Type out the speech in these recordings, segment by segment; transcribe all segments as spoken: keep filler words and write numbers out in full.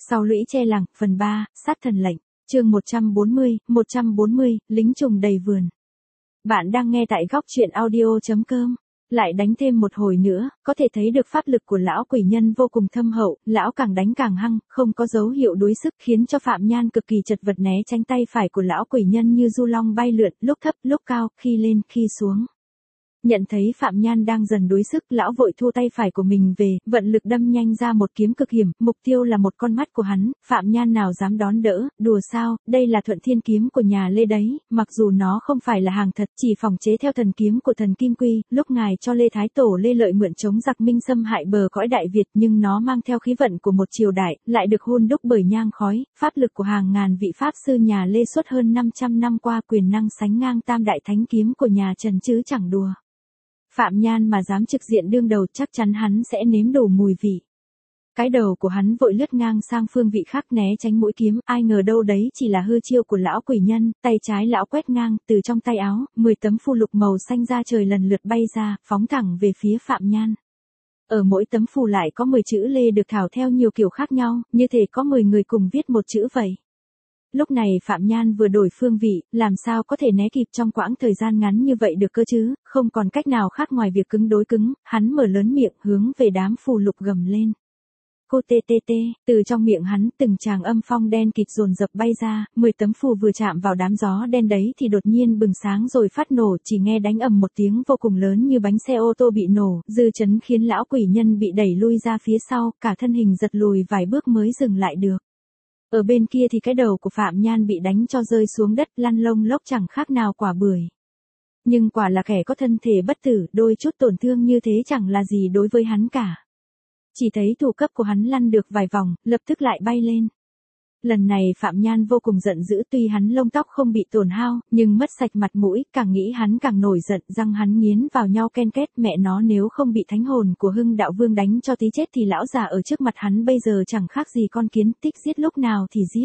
Sau lũy che làng, phần ba, sát thần lệnh, chương một trăm bốn mươi, một trăm bốn mươi, lính trùng đầy vườn. Bạn đang nghe tại góc truyện audio chấm com. Lại đánh thêm một hồi nữa, có thể thấy được pháp lực của lão quỷ nhân vô cùng thâm hậu, lão càng đánh càng hăng, không có dấu hiệu đuối sức khiến cho Phạm Nhan cực kỳ chật vật né tránh tay phải của lão quỷ nhân như du long bay lượn, lúc thấp, lúc cao, khi lên, khi xuống. Nhận thấy Phạm Nhan đang dần đuối sức, lão vội thu tay phải của mình về, vận lực đâm nhanh ra một kiếm cực hiểm, mục tiêu là một con mắt của hắn, Phạm Nhan nào dám đón đỡ, đùa sao, đây là Thuận Thiên kiếm của nhà Lê đấy, mặc dù nó không phải là hàng thật, chỉ phòng chế theo thần kiếm của thần Kim Quy, lúc ngài cho Lê Thái Tổ Lê Lợi mượn chống giặc Minh xâm hại bờ cõi Đại Việt, nhưng nó mang theo khí vận của một triều đại, lại được hun đúc bởi nhang khói, pháp lực của hàng ngàn vị pháp sư nhà Lê suốt hơn năm trăm năm qua, quyền năng sánh ngang tam đại thánh kiếm của nhà Trần chứ chẳng đùa. Phạm Nhan mà dám trực diện đương đầu chắc chắn hắn sẽ nếm đủ mùi vị. Cái đầu của hắn vội lướt ngang sang phương vị khác né tránh mũi kiếm, ai ngờ đâu đấy chỉ là hư chiêu của lão quỷ nhân, tay trái lão quét ngang, từ trong tay áo, mười tấm phù lục màu xanh ra trời lần lượt bay ra, phóng thẳng về phía Phạm Nhan. Ở mỗi tấm phù lại có mười chữ Lê được thảo theo nhiều kiểu khác nhau, như thể có mười người cùng viết một chữ vậy. Lúc này Phạm Nhan vừa đổi phương vị, làm sao có thể né kịp trong quãng thời gian ngắn như vậy được cơ chứ, không còn cách nào khác ngoài việc cứng đối cứng, hắn mở lớn miệng hướng về đám phù lục gầm lên. Cô tê tê tê, từ trong miệng hắn từng tràng âm phong đen kịt dồn dập bay ra, mười tấm phù vừa chạm vào đám gió đen đấy thì đột nhiên bừng sáng rồi phát nổ, chỉ nghe đánh ầm một tiếng vô cùng lớn như bánh xe ô tô bị nổ, dư chấn khiến lão quỷ nhân bị đẩy lui ra phía sau, cả thân hình giật lùi vài bước mới dừng lại được. Ở bên kia thì cái đầu của Phạm Nhan bị đánh cho rơi xuống đất, lăn lông lốc chẳng khác nào quả bưởi. Nhưng quả là kẻ có thân thể bất tử, đôi chút tổn thương như thế chẳng là gì đối với hắn cả. Chỉ thấy thủ cấp của hắn lăn được vài vòng, lập tức lại bay lên. Lần này Phạm Nhan vô cùng giận dữ, tuy hắn lông tóc không bị tổn hao, nhưng mất sạch mặt mũi, càng nghĩ hắn càng nổi giận, răng hắn nghiến vào nhau ken két, mẹ nó nếu không bị thánh hồn của Hưng Đạo Vương đánh cho tí chết thì lão già ở trước mặt hắn bây giờ chẳng khác gì con kiến, thích giết lúc nào thì giết.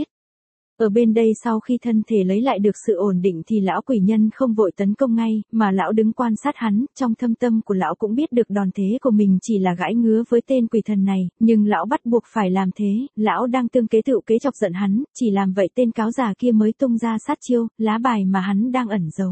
Ở bên đây sau khi thân thể lấy lại được sự ổn định thì lão quỷ nhân không vội tấn công ngay, mà lão đứng quan sát hắn, trong thâm tâm của lão cũng biết được đòn thế của mình chỉ là gãi ngứa với tên quỷ thần này, nhưng lão bắt buộc phải làm thế, lão đang tương kế tựu kế chọc giận hắn, chỉ làm vậy tên cáo già kia mới tung ra sát chiêu, lá bài mà hắn đang ẩn giấu.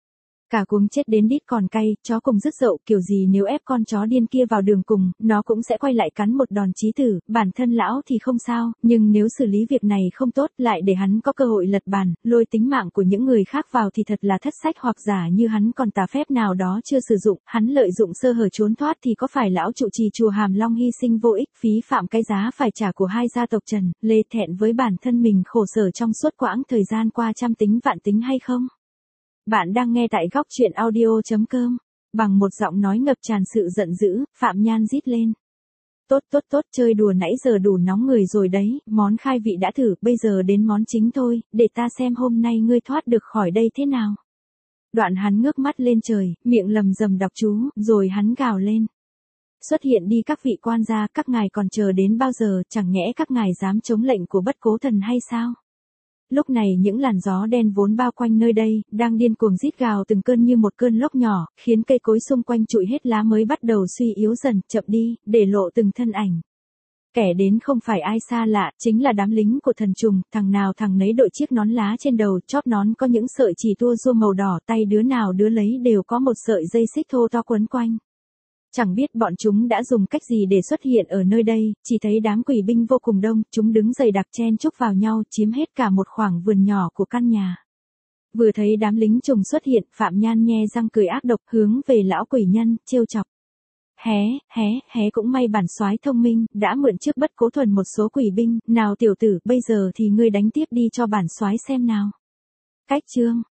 Cả cuống chết đến đít còn cay, chó cùng rứt dậu, kiểu gì nếu ép con chó điên kia vào đường cùng, nó cũng sẽ quay lại cắn một đòn chí tử, bản thân lão thì không sao, nhưng nếu xử lý việc này không tốt, lại để hắn có cơ hội lật bàn, lôi tính mạng của những người khác vào thì thật là thất sách, hoặc giả như hắn còn tà phép nào đó chưa sử dụng, hắn lợi dụng sơ hở trốn thoát thì có phải lão trụ trì chùa Hàm Long hy sinh vô ích, phí phạm cái giá phải trả của hai gia tộc Trần, Lê thẹn với bản thân mình khổ sở trong suốt quãng thời gian qua trăm tính vạn tính hay không? Bạn đang nghe tại góc truyện audio chấm com. Bằng một giọng nói ngập tràn sự giận dữ, Phạm Nhan rít lên. Tốt tốt tốt, chơi đùa nãy giờ đủ nóng người rồi đấy, món khai vị đã thử, bây giờ đến món chính thôi, để ta xem hôm nay ngươi thoát được khỏi đây thế nào. Đoạn hắn ngước mắt lên trời, miệng lầm rầm đọc chú, rồi hắn gào lên. Xuất hiện đi các vị quan gia, các ngài còn chờ đến bao giờ, chẳng nhẽ các ngài dám chống lệnh của Bất Cố Thần hay sao? Lúc này những làn gió đen vốn bao quanh nơi đây, đang điên cuồng rít gào từng cơn như một cơn lốc nhỏ, khiến cây cối xung quanh trụi hết lá mới bắt đầu suy yếu dần, chậm đi, để lộ từng thân ảnh. Kẻ đến không phải ai xa lạ, chính là đám lính của thần trùng, thằng nào thằng nấy đội chiếc nón lá trên đầu, chóp nón có những sợi chỉ tua rua màu đỏ, tay đứa nào đứa lấy đều có một sợi dây xích thô to quấn quanh. Chẳng biết bọn chúng đã dùng cách gì để xuất hiện ở nơi đây, chỉ thấy đám quỷ binh vô cùng đông, chúng đứng dày đặc chen chúc vào nhau, chiếm hết cả một khoảng vườn nhỏ của căn nhà. Vừa thấy đám lính trùng xuất hiện, Phạm Nhan nhe răng cười ác độc, hướng về lão quỷ nhân, trêu chọc. Hé, hé, hé cũng may bản soái thông minh, đã mượn trước Bất Cố Thuần một số quỷ binh, nào tiểu tử, bây giờ thì ngươi đánh tiếp đi cho bản soái xem nào. Cách chương